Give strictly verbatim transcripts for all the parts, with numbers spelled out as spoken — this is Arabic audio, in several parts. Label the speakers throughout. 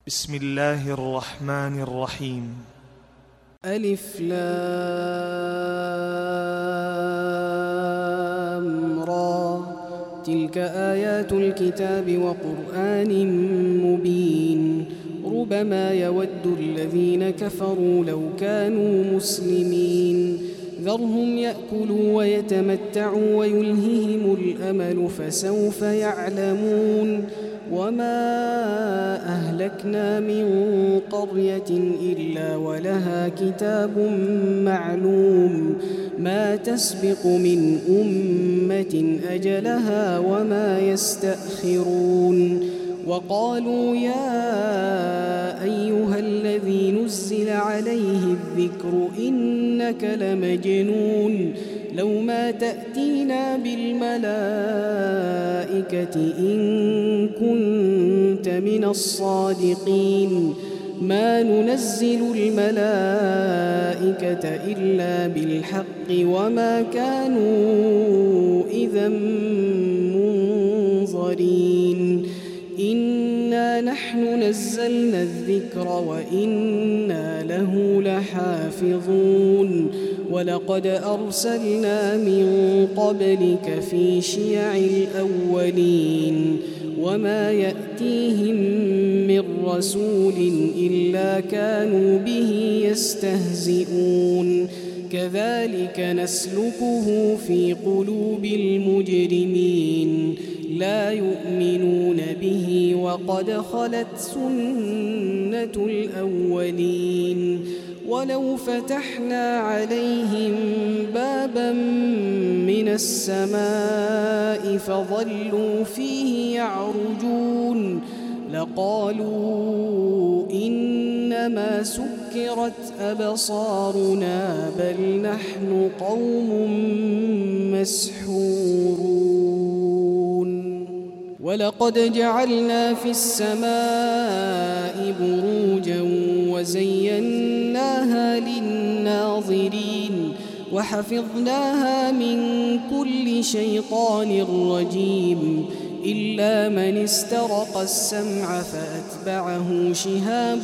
Speaker 1: بسم الله الرحمن الرحيم.
Speaker 2: ألف لام را، تلك آيات الكتاب وقرآن مبين. ربما يود الذين كفروا لو كانوا مسلمين. ذرهم يأكلوا ويتمتعوا ويلههم الأمل فسوف يعلمون. وما أهلكنا من قرية إلا ولها كتاب معلوم، ما تسبق من أمة أجلها وما يستأخرون. وقالوا يا أيها الذي نزل عليه الذكر إنك لمجنون، لو ما تأتينا بالملائكة إن كنت من الصادقين. ما ننزل الملائكة إلا بالحق وما كانوا إذا منظرين. إنا نحن نزلنا الذكر وإنا له لحافظون. ولقد أرسلنا من قبلك في شيع الأولين، وما يأتيهم من رسول إلا كانوا به يستهزئون. كذلك نسلكه في قلوب المجرمين، لا يؤمنون به وقد خلت سنة الأولين. ولو فتحنا عليهم بابا من السماء فظلوا فيه يعرجون لقالوا إنما سكرت أبصارنا بل نحن قوم مسحورون. ولقد جعلنا في السماء بروجا وزيناها للناظرين وحفظناها من كل شيطان رجيم إلا من استرق السمع فأتبعه شهاب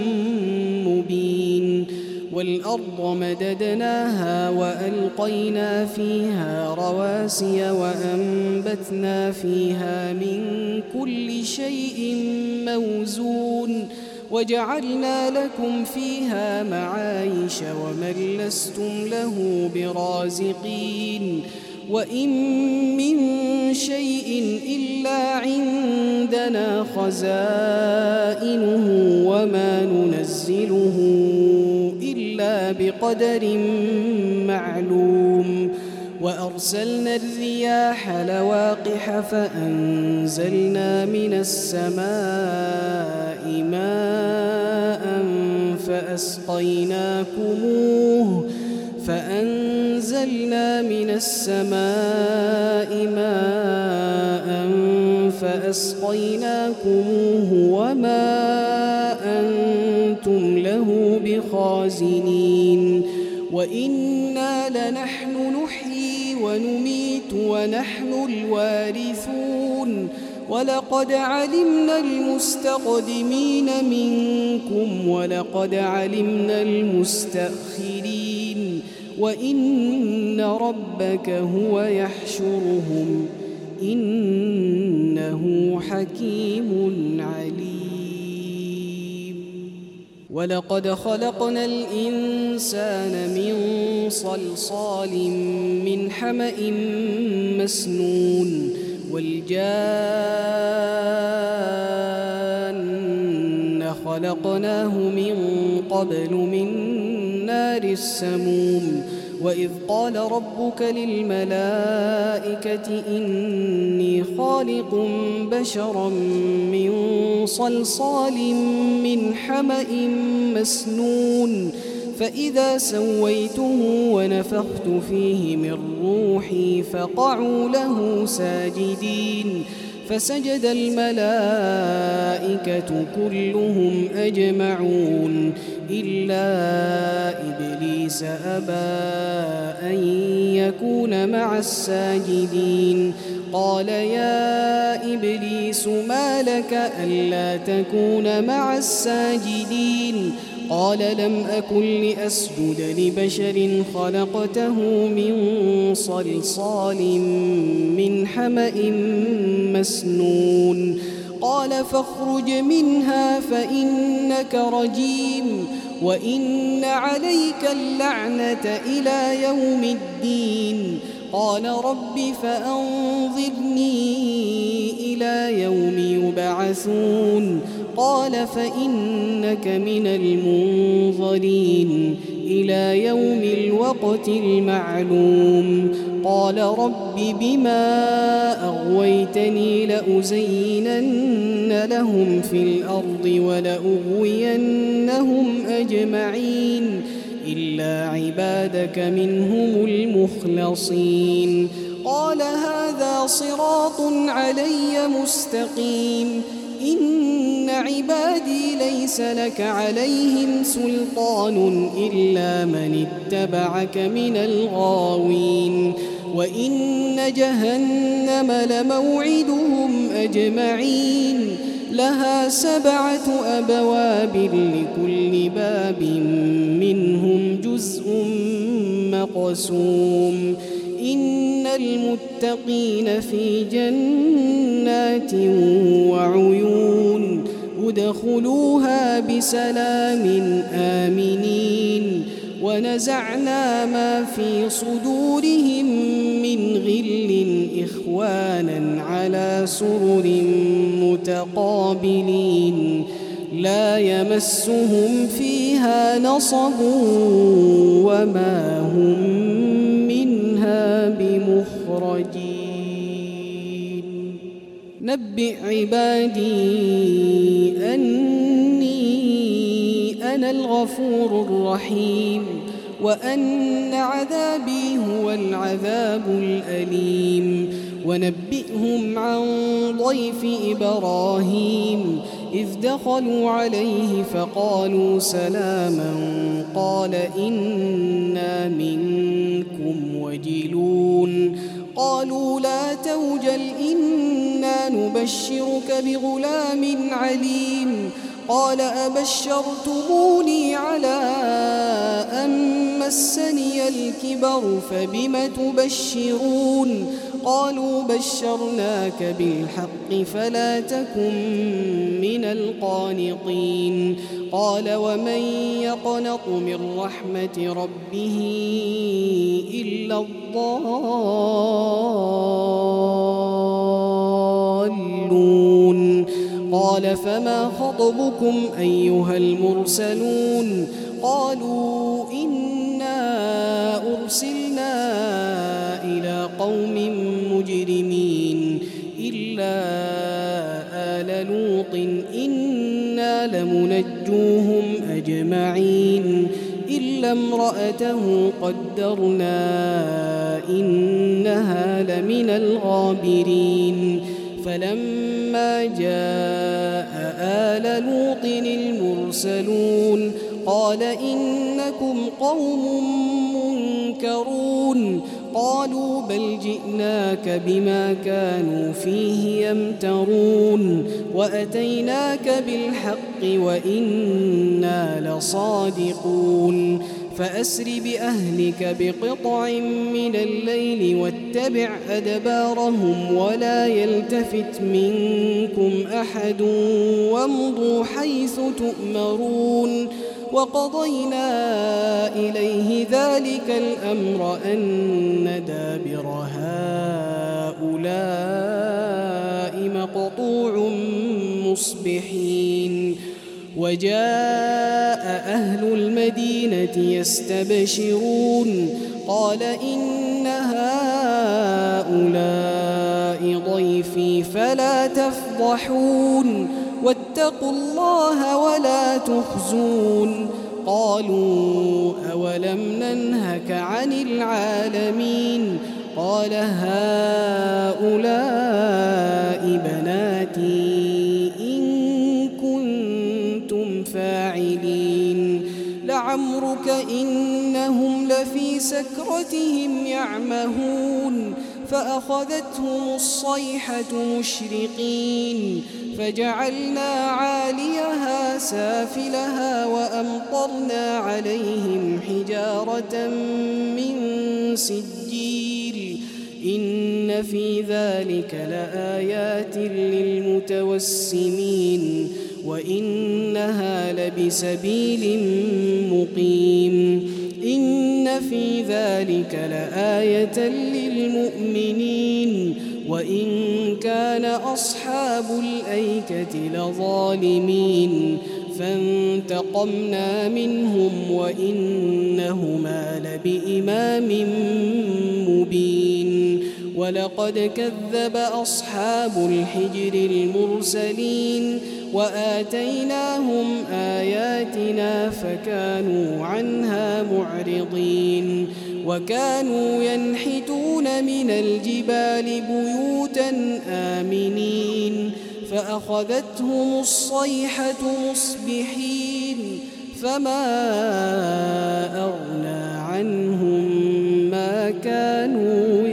Speaker 2: مبين. والأرض مددناها وألقينا فيها رواسي وأنبتنا فيها من كل شيء موزون وجعلنا لكم فيها معايش ومن لستم له برازقين. وإن من شيء إلا عندنا خزائنه وما ننزله إلا بقدر معلوم. وأرسلنا الرياح لواقح فأنزلنا من السماء ماء فأسقيناكموه فأنزلنا من السماء ماء فأسقيناكموه وما أنتم له بخازنين. وإنا لنحن نحيي ونميت ونحن الوارثون. ولقد علمنا المستقدمين منكم ولقد علمنا المستأخرين. وإن ربك هو يحشرهم إنه حكيم عليم. ولقد خلقنا الإنسان من صلصال من حمأ مسنون والجان خلقناه من قبل من نار السموم. وإذ قال ربك للملائكة إني خالق بشرا من صلصال من حمأ مسنون فإذا سويته ونفخت فيه من روحي فقعوا له ساجدين. فسجد الملائكة كلهم أجمعون إلا إبليس أبى أن يكون مع الساجدين. قال يا إبليس ما لك ألا تكون مع الساجدين قال لم أكن لأسجد لبشر خلقته من صلصال من حمأ مسنون قال فاخرج منها فإنك رجيم وإن عليك اللعنة إلى يوم الدين قال رب فأنظرني إلى يوم يبعثون قال فإنك من المنظرين إلى يوم الوقت المعلوم قال رب بما أغويتني لأزينن لهم في الأرض ولأغوينهم أجمعين إلا عبادك منهم المخلصين قال هذا صراط علي مستقيم إن عبادي ليس لك عليهم سلطان إلا من اتبعك من الغاوين وإن جهنم لموعدهم أجمعين لها سبعة أبواب لكل باب منهم جزء مقسوم إن المتقين في جنات وعيون ادخلوها بسلام آمنين ونزعنا ما في صدورهم من غل إخوانا على سرر متقابلين لا يمسهم فيها نصب وما هم منها بمخرجين نبئ عبادي أني أنا الغفور الرحيم وأن عذابي هو العذاب الأليم ونبئهم عن ضيف إبراهيم إذ دخلوا عليه فقالوا سلاما قال إنا منكم وجلون قالوا لا توجل إنا نبشرك بغلام عليم قال أبشرتموني على أن مسني الكبر فبم تبشرون قالوا بشرناك بالحق فلا تكن من القانطين قال ومن يقنط من رحمة ربه إلا الضالون قال فما خطبكم أيها المرسلون قالوا إنا أرسلنا إلى قوم مجرمين إلا آل لوط إنا لمنجوهم أجمعين إلا امرأته قدرنا إنها لمن الغابرين فلما جاء آل لوط المرسلون قال إنكم قوم منكرون قالوا بل جئناك بما كانوا فيه يمترون وأتيناك بالحق وإنا لصادقون فأسر بأهلك بقطع من الليل واتبع أدبارهم ولا يلتفت منكم أحد وامضوا حيث تؤمرون وقضينا إليه ذلك الأمر أن دابر هؤلاء مقطوع مصبحين وجاء أهل المدينة يستبشرون قال إن هؤلاء ضيفي فلا تفضحون واتقوا الله ولا تخزون قالوا أولم ننهك عن العالمين قال هؤلاء بناتي إن كنتم فاعلين لعمرك إنهم لفي سكرتهم يعمهون فأخذتهم الصيحة مشرقين فجعلنا عاليها سافلها وأمطرنا عليهم حجارة من سجيل إن في ذلك لآيات للمتوسمين وإنها لبسبيل مقيم إن في ذلك لآية للمؤمنين وإن كان أصحاب الأيكة لظالمين فانتقمنا منهم وإنهما لبإمام مبين ولقد كذب أصحاب الحجر المرسلين وآتيناهم آياتنا فكانوا عنها معرضين وكانوا ينحتون من الجبال بيوتا آمنين فأخذتهم الصيحة مصبحين فما أغنى عنهم ما كانوا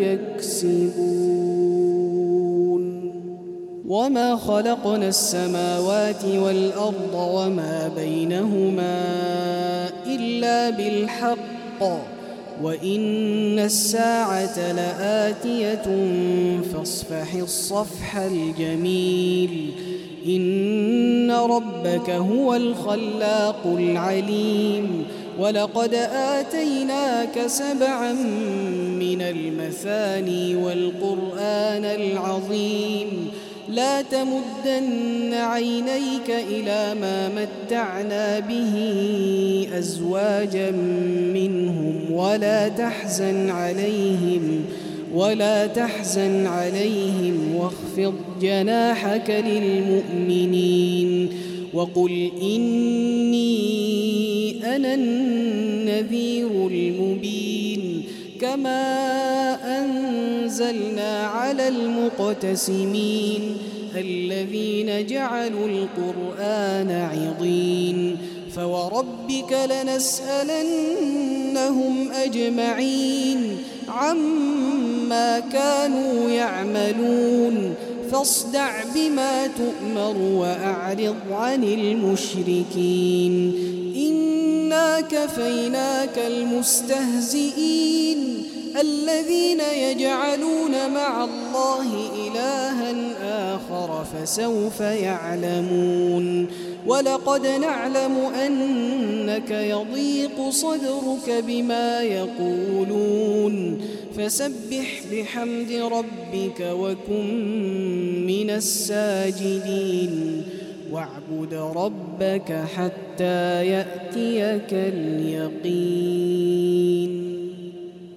Speaker 2: يكسبون وما خلقنا السماوات والأرض وما بينهما إلا بالحق وإن الساعة لآتية فاصفح الصفح الجميل إن ربك هو الخلاق العليم ولقد آتيناك سبعا من المثاني والقرآن العظيم لا تمدن عينيك إلى ما متعنا به أزواجا منهم ولا تحزن عليهم ولا تحزن عليهم واخفض جناحك للمؤمنين وقل إني أنا النذير المبين كما أنزلنا على المقتسمين الذين جعلوا القرآن عضين فوربك لنسألنهم أجمعين عما كانوا يعملون فاصدع بما تؤمر وأعرض عن المشركين إنا كفيناك المستهزئين الذين يجعلون مع الله إلها آخر فسوف يعلمون ولقد نعلم أنك يضيق صدرك بما يقولون فسبح بحمد ربك وكن من الساجدين واعبد ربك حتى يأتيك اليقين.